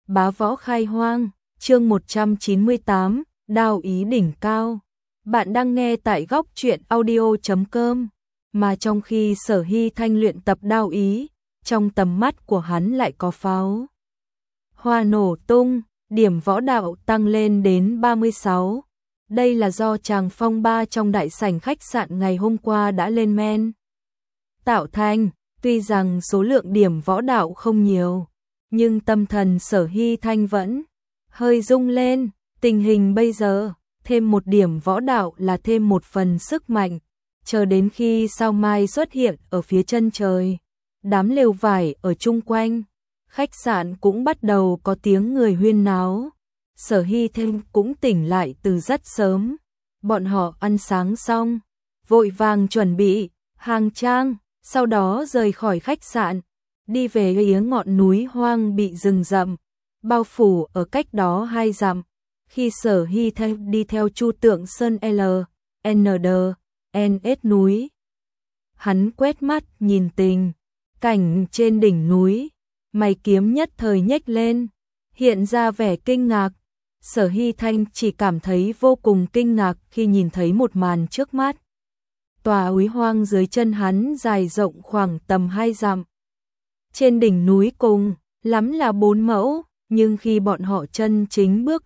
Bá võ khai hoang, chương 198, đao ý đỉnh cao. Bạn đang nghe tại góc truyện audio.com. Mà trong khi Sở Hy Thanh luyện tập đao ý, trong tầm mắt của hắn lại có pháo hoa nổ tung, điểm võ đạo tăng lên đến 36. Đây là do chàng phong ba trong đại sảnh khách sạn ngày hôm qua đã lên men tạo thành. Tuy rằng số lượng điểm võ đạo không nhiều, nhưng tâm thần Sở Hy Thanh vẫn hơi rung lên. Tình hình bây giờ, thêm một điểm võ đạo là thêm một phần sức mạnh. Chờ đến khi sao mai xuất hiện ở phía chân trời, đám lều vải ở chung quanh khách sạn cũng bắt đầu có tiếng người huyên náo. Sở Hy Thanh cũng tỉnh lại từ rất sớm. Bọn họ ăn sáng xong, vội vàng chuẩn bị hàng trang, sau đó rời khỏi khách sạn, đi về phía ngọn núi hoang bị rừng rậm bao phủ ở cách đó 2 dặm. Khi Sở Hy Thanh đi theo Chu Tượng Sơn LNS núi, hắn quét mắt nhìn tình cảnh trên đỉnh núi, mày kiếm nhất thời nhếch lên, hiện ra vẻ kinh ngạc. Sở Hy Thanh chỉ cảm thấy vô cùng kinh ngạc khi nhìn thấy một màn trước mắt. Tòa núi hoang dưới chân hắn dài rộng khoảng tầm 2 dặm. Trên đỉnh núi cùng lắm là 4 mẫu, nhưng khi bọn họ chân chính bước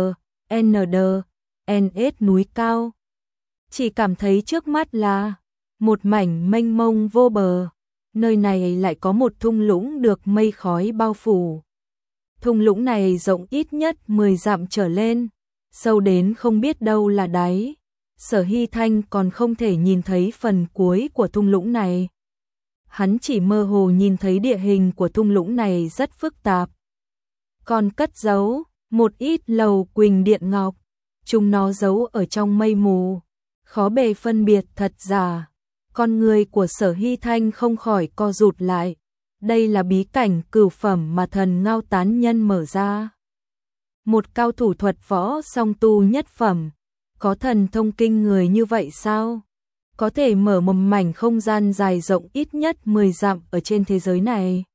LNS núi cao, chỉ cảm thấy trước mắt là một mảnh mênh mông vô bờ. Nơi này lại có một thung lũng được mây khói bao phủ. Thung lũng này rộng ít nhất 10 dặm trở lên, sâu đến không biết đâu là đáy. Sở Hy Thanh còn không thể nhìn thấy phần cuối của thung lũng này. Hắn chỉ mơ hồ nhìn thấy địa hình của thung lũng này rất phức tạp. Còn cất giấu một ít lầu quỳnh điện ngọc, chúng nó giấu ở trong mây mù, khó bề phân biệt thật giả. Con người của Sở Hy Thanh không khỏi co rụt lại. Đây là bí cảnh cửu phẩm mà thần Ngao Tán Nhân mở ra. Một cao thủ thuật võ song tu nhất phẩm, có thần thông kinh người như vậy sao? Có thể mở một mảnh không gian dài rộng ít nhất 10 dặm ở trên thế giới này.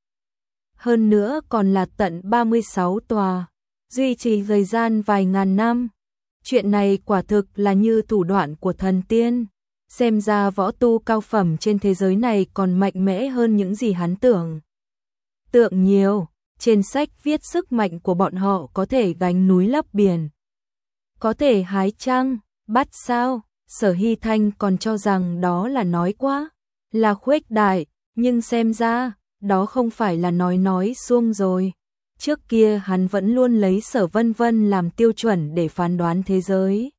Hơn nữa còn là tận 36 tòa, duy trì thời gian vài ngàn năm. Chuyện này quả thực là như thủ đoạn của thần tiên. Xem ra võ tu cao phẩm trên thế giới này còn mạnh mẽ hơn những gì hắn tưởng tượng nhiều. Trên sách viết sức mạnh của bọn họ có thể gánh núi lấp biển, có thể hái trăng, bắt sao. Sở Hy Thanh còn cho rằng đó là nói quá, là khuếch đại, nhưng xem ra, đó không phải là nói suông rồi. Trước kia hắn vẫn luôn lấy Sở Vân Vân làm tiêu chuẩn để phán đoán thế giới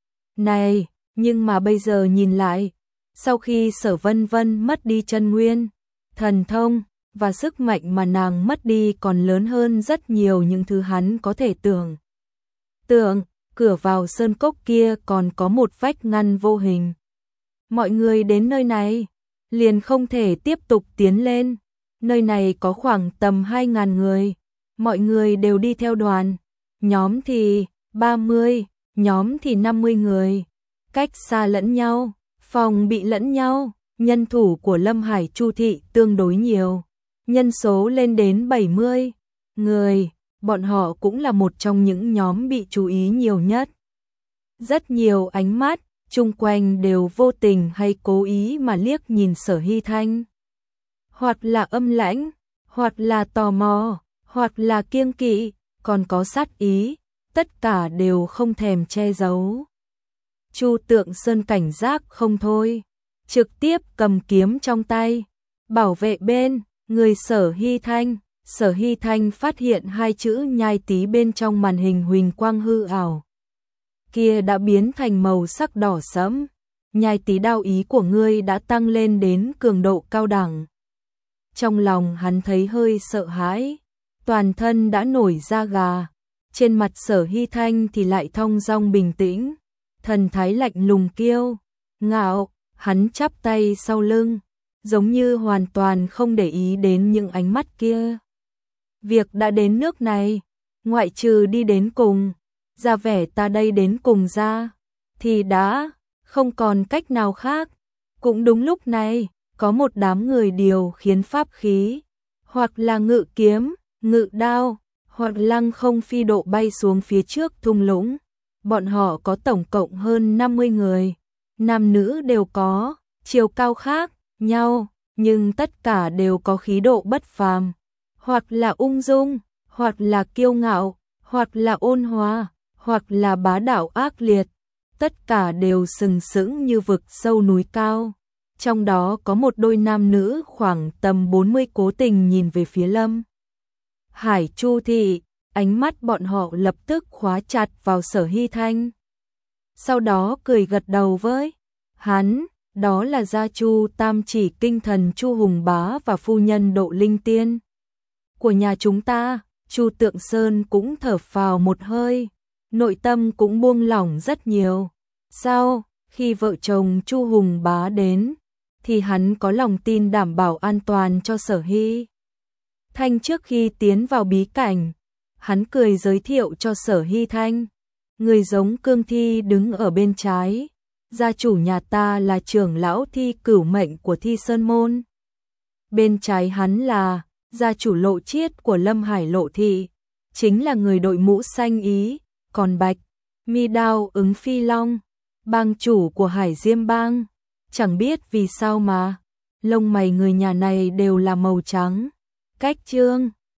này, nhưng mà bây giờ nhìn lại, sau khi Sở Vân Vân mất đi chân nguyên, thần thông và sức mạnh mà nàng mất đi còn lớn hơn rất nhiều những thứ hắn có thể tưởng tượng. Cửa vào sơn cốc kia còn có một vách ngăn vô hình. Mọi người đến nơi này liền không thể tiếp tục tiến lên. Nơi này có khoảng tầm 2.000 người. Mọi người đều đi theo đoàn. Nhóm thì 30, nhóm thì 50 người. Cách xa lẫn nhau, phòng bị lẫn nhau. Nhân thủ của Lâm Hải Chu thị tương đối nhiều. Nhân số lên đến 70 người. Bọn họ cũng là một trong những nhóm bị chú ý nhiều nhất. Rất nhiều ánh mắt chung quanh đều vô tình hay cố ý mà liếc nhìn Sở Hy Thanh. Hoặc là âm lãnh, hoặc là tò mò, hoặc là kiêng kỵ, còn có sát ý, tất cả đều không thèm che giấu. Chu Tượng Sơn cảnh giác không thôi, trực tiếp cầm kiếm trong tay, bảo vệ bên người Sở Hy Thanh. Sở Hy Thanh phát hiện 2 chữ nhai tí bên trong màn hình huỳnh quang hư ảo kia đã biến thành màu sắc đỏ sẫm. Nhai tí, đao ý của ngươi đã tăng lên đến cường độ cao đẳng. Trong lòng hắn thấy hơi sợ hãi, toàn thân đã nổi da gà. Trên mặt Sở Hy Thanh thì lại thong dong bình tĩnh, thần thái lạnh lùng kiêu ngạo. Hắn chắp tay sau lưng, giống như hoàn toàn không để ý đến những ánh mắt kia. Việc đã đến nước này, ngoại trừ đi đến cùng, ra vẻ ta đây đến cùng ra, thì đã không còn cách nào khác. Cũng đúng lúc này, có một đám người điều khiến pháp khí, hoặc là ngự kiếm, ngự đao, hoặc lăng không phi độ bay xuống phía trước thung lũng. Bọn họ có tổng cộng hơn 50 người, nam nữ đều có, chiều cao khác nhau, nhưng tất cả đều có khí độ bất phàm, hoặc là ung dung, hoặc là kiêu ngạo, hoặc là ôn hòa, hoặc là bá đạo ác liệt, tất cả đều sừng sững như vực sâu núi cao. Trong đó có một đôi nam nữ khoảng tầm 40 cố tình nhìn về phía Lâm Hải Chu thị, ánh mắt bọn họ lập tức khóa chặt vào Sở Hy Thanh. Sau đó cười gật đầu với hắn, đó là gia Chu Tam Chỉ Kinh Thần Chu Hùng Bá và phu nhân Độ Linh Tiên của nhà chúng ta. Chu Tượng Sơn cũng thở phào một hơi, nội tâm cũng buông lỏng rất nhiều. Sau khi vợ chồng Chu Hùng Bá đến, thì hắn có lòng tin đảm bảo an toàn cho Sở Hy Thanh. Trước khi tiến vào bí cảnh, hắn cười giới thiệu cho Sở Hy Thanh, người giống cương thi đứng ở bên trái, gia chủ nhà ta là trưởng lão thi cửu mệnh của Thi Sơn Môn. Bên trái hắn là gia chủ Lộ Chiết của Lâm Hải Lộ Thị, chính là người đội mũ xanh ý, còn Bạch Mi Đao ứng Phi Long, bang chủ của Hải Diêm Bang. Chẳng biết vì sao mà lông mày người nhà này đều là màu trắng. Cách Chương